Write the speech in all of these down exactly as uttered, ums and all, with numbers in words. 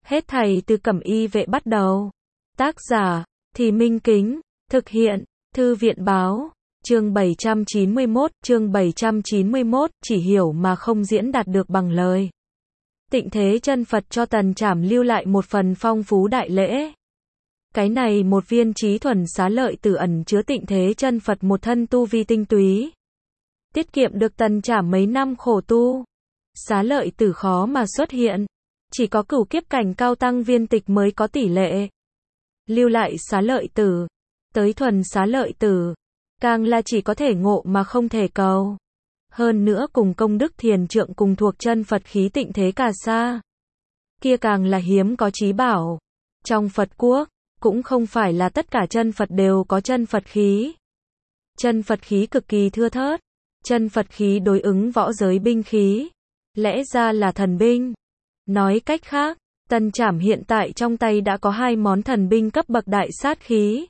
Hết thảy từ Cẩm Y Vệ bắt đầu. Tác giả, Thì Minh Kính, thực hiện, Thư viện báo, chương bảy trăm chín mươi mốt, chương bảy trăm chín mươi mốt, chỉ hiểu mà không diễn đạt được bằng lời. Tịnh Thế Chân Phật cho Tần Trảm lưu lại một phần phong phú đại lễ. Cái này một viên trí thuần xá lợi tử ẩn chứa Tịnh Thế Chân Phật một thân tu vi tinh túy. Tiết kiệm được Tần Trảm mấy năm khổ tu. Xá lợi tử khó mà xuất hiện. Chỉ có cửu kiếp cảnh cao tăng viên tịch mới có tỷ lệ. Lưu lại xá lợi tử. Tới thuần xá lợi tử. Càng là chỉ có thể ngộ mà không thể cầu. Hơn nữa cùng công đức thiền trượng cùng thuộc chân Phật khí Tịnh Thế Cà Sa. Kia càng là hiếm có chí bảo. Trong Phật quốc, cũng không phải là tất cả chân Phật đều có chân Phật khí. Chân Phật khí cực kỳ thưa thớt. Chân Phật khí đối ứng võ giới binh khí. Lẽ ra là thần binh. Nói cách khác, Tần Trảm hiện tại trong tay đã có hai món thần binh cấp bậc đại sát khí.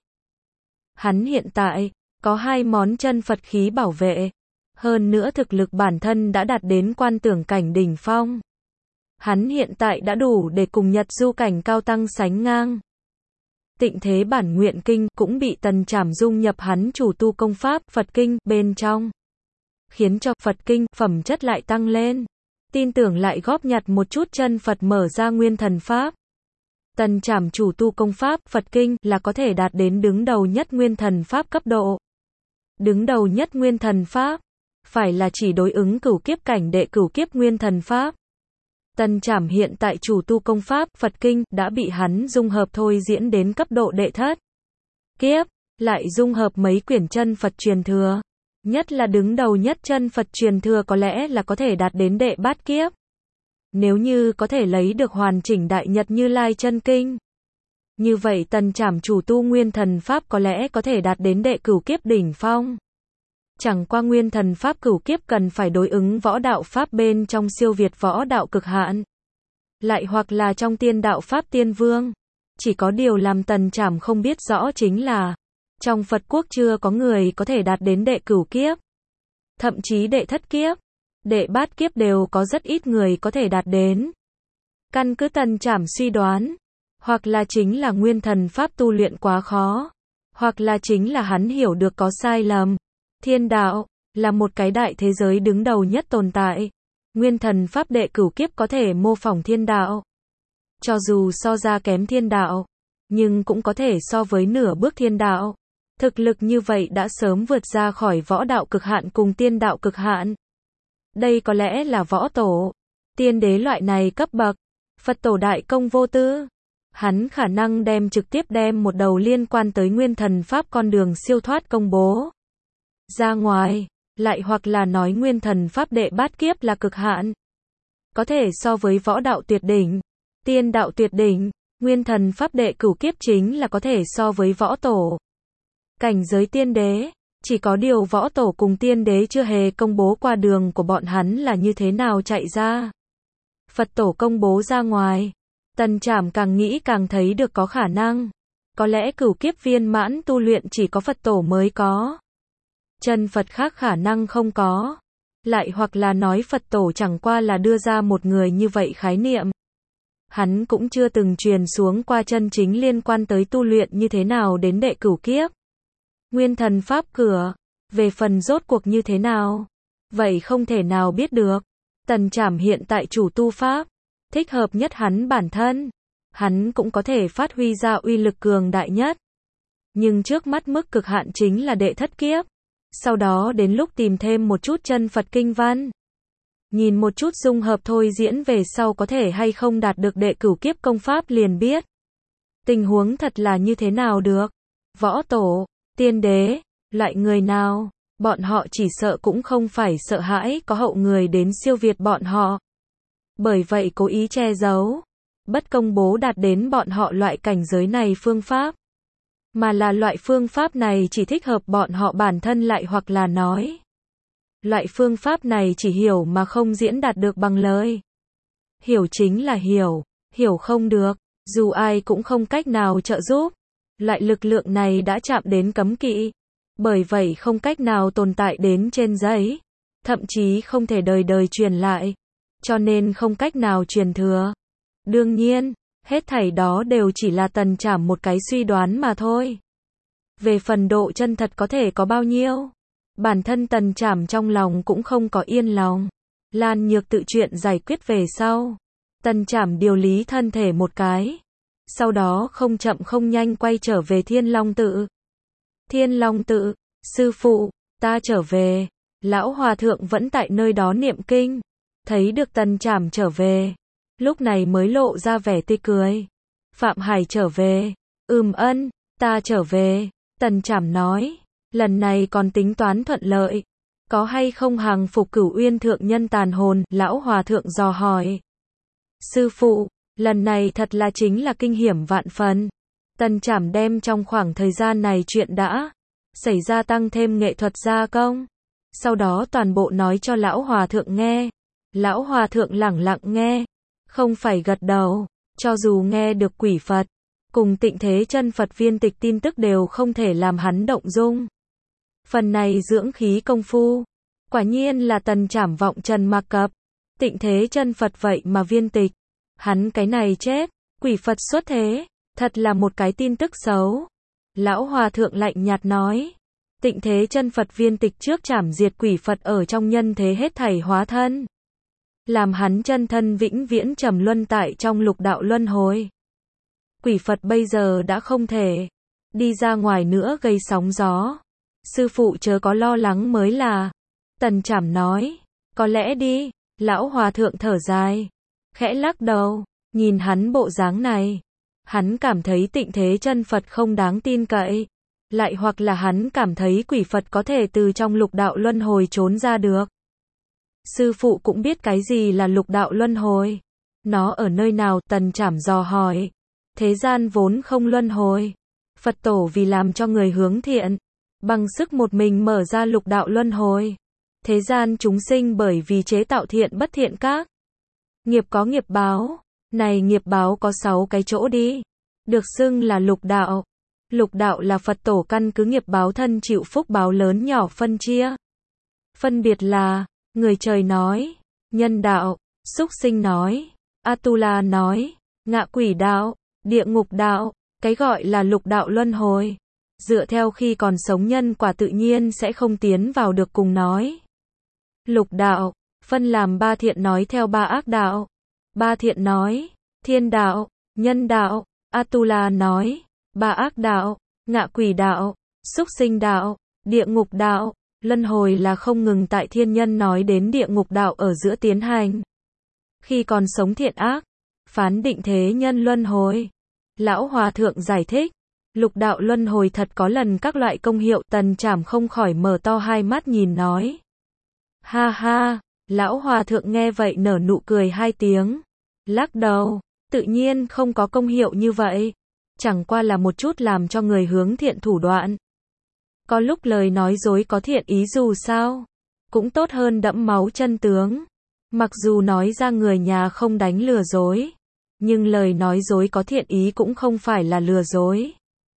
Hắn hiện tại, có hai món chân Phật khí bảo vệ. Hơn nữa thực lực bản thân đã đạt đến quan tưởng cảnh đỉnh phong. Hắn hiện tại đã đủ để cùng Nhật Du cảnh cao tăng sánh ngang. Tịnh Thế Bản Nguyện Kinh cũng bị Tần Trảm dung nhập hắn chủ tu công pháp Phật Kinh bên trong. Khiến cho Phật Kinh phẩm chất lại tăng lên. Tin tưởng lại góp nhặt một chút chân Phật mở ra nguyên thần pháp. Tần Trảm chủ tu công pháp Phật Kinh là có thể đạt đến đứng đầu nhất nguyên thần pháp cấp độ. Đứng đầu nhất nguyên thần pháp, phải là chỉ đối ứng cửu kiếp cảnh đệ cửu kiếp nguyên thần pháp. Tần Trảm hiện tại chủ tu công pháp Phật Kinh đã bị hắn dung hợp thôi diễn đến cấp độ đệ thất kiếp, lại dung hợp mấy quyển chân Phật truyền thừa. Nhất là đứng đầu nhất chân Phật truyền thừa có lẽ là có thể đạt đến đệ bát kiếp. Nếu như có thể lấy được hoàn chỉnh Đại Nhật Như Lai chân kinh. Như vậy Tần Trảm chủ tu nguyên thần pháp có lẽ có thể đạt đến đệ cửu kiếp đỉnh phong. Chẳng qua nguyên thần pháp cửu kiếp cần phải đối ứng võ đạo pháp bên trong siêu việt võ đạo cực hạn. Lại hoặc là trong tiên đạo pháp tiên vương. Chỉ có điều làm Tần Trảm không biết rõ chính là trong Phật quốc chưa có người có thể đạt đến đệ cửu kiếp. Thậm chí đệ thất kiếp, đệ bát kiếp đều có rất ít người có thể đạt đến. Căn cứ Tần Trảm suy đoán, hoặc là chính là nguyên thần pháp tu luyện quá khó, hoặc là chính là hắn hiểu được có sai lầm. Thiên đạo là một cái đại thế giới đứng đầu nhất tồn tại. Nguyên thần pháp đệ cửu kiếp có thể mô phỏng thiên đạo. Cho dù so ra kém thiên đạo, nhưng cũng có thể so với nửa bước thiên đạo. Thực lực như vậy đã sớm vượt ra khỏi võ đạo cực hạn cùng tiên đạo cực hạn. Đây có lẽ là võ tổ, tiên đế loại này cấp bậc. Phật tổ đại công vô tư. Hắn khả năng đem trực tiếp đem một đầu liên quan tới nguyên thần pháp con đường siêu thoát công bố ra ngoài, lại hoặc là nói nguyên thần pháp đệ bát kiếp là cực hạn. Có thể so với võ đạo tuyệt đỉnh, tiên đạo tuyệt đỉnh, nguyên thần pháp đệ cửu kiếp chính là có thể so với võ tổ. Cảnh giới tiên đế, chỉ có điều võ tổ cùng tiên đế chưa hề công bố qua đường của bọn hắn là như thế nào chạy ra. Phật tổ công bố ra ngoài, Tần Trảm càng nghĩ càng thấy được có khả năng. Có lẽ cửu kiếp viên mãn tu luyện chỉ có Phật tổ mới có. Chân Phật khác khả năng không có. Lại hoặc là nói Phật tổ chẳng qua là đưa ra một người như vậy khái niệm. Hắn cũng chưa từng truyền xuống qua chân chính liên quan tới tu luyện như thế nào đến đệ cửu kiếp. Nguyên thần pháp cửa, về phần rốt cuộc như thế nào? Vậy không thể nào biết được. Tần Trảm hiện tại chủ tu pháp, thích hợp nhất hắn bản thân. Hắn cũng có thể phát huy ra uy lực cường đại nhất. Nhưng trước mắt mức cực hạn chính là đệ thất kiếp. Sau đó đến lúc tìm thêm một chút chân Phật kinh văn. Nhìn một chút dung hợp thôi diễn về sau có thể hay không đạt được đệ cửu kiếp công pháp liền biết. Tình huống thật là như thế nào được. Võ tổ, tiên đế, loại người nào, bọn họ chỉ sợ cũng không phải sợ hãi có hậu người đến siêu việt bọn họ. Bởi vậy cố ý che giấu, bất công bố đạt đến bọn họ loại cảnh giới này phương pháp. Mà là loại phương pháp này chỉ thích hợp bọn họ bản thân lại hoặc là nói. Loại phương pháp này chỉ hiểu mà không diễn đạt được bằng lời. Hiểu chính là hiểu, hiểu không được, dù ai cũng không cách nào trợ giúp. Loại lực lượng này đã chạm đến cấm kỵ. Bởi vậy không cách nào tồn tại đến trên giấy. Thậm chí không thể đời đời truyền lại. Cho nên không cách nào truyền thừa. Đương nhiên, Hết thảy đó đều chỉ là Tần Trảm một cái suy đoán mà thôi. Về phần độ chân thật có thể có bao nhiêu, bản thân Tần Trảm trong lòng cũng không có yên lòng. Lan Nhược tự chuyện giải quyết về sau, Tần Trảm điều lý thân thể một cái, sau đó không chậm không nhanh quay trở về Thiên Long tự. Thiên Long tự, sư phụ, ta trở về. Lão hòa thượng vẫn tại nơi đó niệm kinh, thấy được Tần Trảm trở về, lúc này mới lộ ra vẻ tươi cười. Phạm Hải trở về, ừm ân, ta trở về. Tần Trảm nói, lần này còn tính toán thuận lợi, có hay không hàng phục Cửu Uyên thượng nhân tàn hồn? Lão hòa thượng dò hỏi. Sư phụ, lần này thật là chính là kinh hiểm vạn phần. Tần Trảm đem trong khoảng thời gian này chuyện đã xảy ra tăng thêm nghệ thuật gia công, sau đó toàn bộ nói cho lão hòa thượng nghe. Lão hòa thượng lẳng lặng nghe, không phải gật đầu, cho dù nghe được quỷ Phật cùng Tịnh Thế Chân Phật viên tịch tin tức đều không thể làm hắn động dung. Phần này dưỡng khí công phu, quả nhiên là Tần Trảm vọng trần mặc cập. Tịnh Thế Chân Phật vậy mà viên tịch, hắn cái này chết, quỷ Phật xuất thế, thật là một cái tin tức xấu. Lão hòa thượng lạnh nhạt nói, Tịnh Thế Chân Phật viên tịch trước trảm diệt quỷ Phật ở trong nhân thế hết thảy hóa thân, làm hắn chân thân vĩnh viễn trầm luân tại trong lục đạo luân hồi. Quỷ Phật bây giờ đã không thể đi ra ngoài nữa gây sóng gió. Sư phụ chớ có lo lắng mới là. Tần Trảm nói, có lẽ đi. Lão hòa thượng thở dài, khẽ lắc đầu, nhìn hắn bộ dáng này, hắn cảm thấy Tịnh Thế Chân Phật không đáng tin cậy, lại hoặc là hắn cảm thấy quỷ Phật có thể từ trong lục đạo luân hồi trốn ra được. Sư phụ cũng biết cái gì là lục đạo luân hồi, nó ở nơi nào? Tần Trảm dò hỏi. Thế gian vốn không luân hồi, Phật tổ vì làm cho người hướng thiện, bằng sức một mình mở ra lục đạo luân hồi. Thế gian chúng sinh bởi vì chế tạo thiện bất thiện các nghiệp có nghiệp báo, này nghiệp báo có sáu cái chỗ đi, được xưng là lục đạo. Lục đạo là Phật tổ căn cứ nghiệp báo thân chịu phúc báo lớn nhỏ phân chia. Phân biệt là, người trời nói, nhân đạo, súc sinh nói, Atula nói, ngạ quỷ đạo, địa ngục đạo. Cái gọi là lục đạo luân hồi, dựa theo khi còn sống nhân quả tự nhiên sẽ không tiến vào được cùng nói. Lục đạo, phân làm ba thiện nói theo ba ác đạo. Ba thiện nói, thiên đạo, nhân đạo, Atula nói, ba ác đạo, ngạ quỷ đạo, súc sinh đạo, địa ngục đạo. Luân hồi là không ngừng tại thiên nhân nói đến địa ngục đạo ở giữa tiến hành. Khi còn sống thiện ác, phán định thế nhân luân hồi. Lão hòa thượng giải thích, lục đạo luân hồi thật có lần các loại công hiệu. Tần Trảm không khỏi mở to hai mắt nhìn nói. Ha ha, lão hòa thượng nghe vậy nở nụ cười hai tiếng, lắc đầu, tự nhiên không có công hiệu như vậy, chẳng qua là một chút làm cho người hướng thiện thủ đoạn. Có lúc lời nói dối có thiện ý dù sao, cũng tốt hơn đẫm máu chân tướng. Mặc dù nói ra người nhà không đánh lừa dối, nhưng lời nói dối có thiện ý cũng không phải là lừa dối.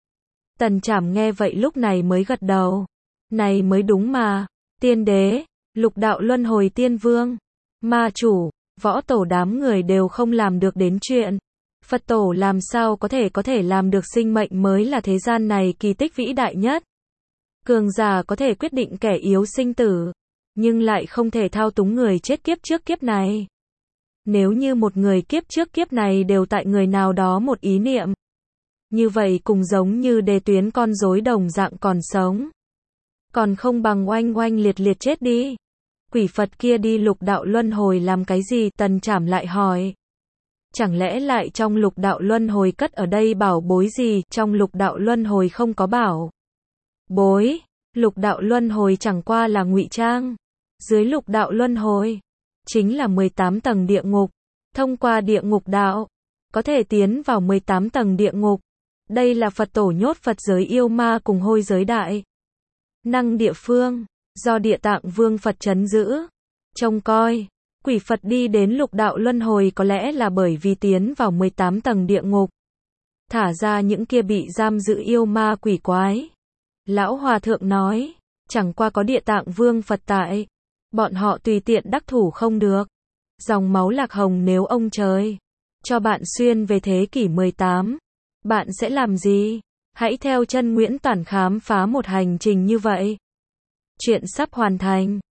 Tần Trảm nghe vậy lúc này mới gật đầu. Này mới đúng mà, tiên đế, lục đạo luân hồi tiên vương, ma chủ, võ tổ đám người đều không làm được đến chuyện. Phật tổ làm sao có thể có thể làm được? Sinh mệnh mới là thế gian này kỳ tích vĩ đại nhất. Cường giả có thể quyết định kẻ yếu sinh tử, nhưng lại không thể thao túng người chết kiếp trước kiếp này. Nếu như một người kiếp trước kiếp này đều tại người nào đó một ý niệm, như vậy cùng giống như đề tuyến con rối đồng dạng còn sống, còn không bằng oanh oanh liệt liệt chết đi. Quỷ Phật kia đi lục đạo luân hồi làm cái gì? Tần Trảm lại hỏi. Chẳng lẽ lại trong lục đạo luân hồi cất ở đây bảo bối gì? Trong lục đạo luân hồi không có bảo bối, lục đạo luân hồi chẳng qua là ngụy trang. Dưới lục đạo luân hồi chính là mười tám tầng địa ngục, thông qua địa ngục đạo có thể tiến vào mười tám tầng địa ngục. Đây là Phật tổ nhốt Phật giới yêu ma cùng hôi giới đại năng địa phương, do Địa Tạng Vương Phật trấn giữ, trông coi. Quỷ Phật đi đến lục đạo luân hồi có lẽ là bởi vì tiến vào mười tám tầng địa ngục, thả ra những kia bị giam giữ yêu ma quỷ quái. Lão hòa thượng nói, chẳng qua có Địa Tạng Vương Phật tại, bọn họ tùy tiện đắc thủ không được. Dòng máu Lạc Hồng nếu ông trời cho bạn xuyên về thế kỷ mười tám. Bạn sẽ làm gì? Hãy theo chân Nguyễn Toản khám phá một hành trình như vậy. Chuyện sắp hoàn thành.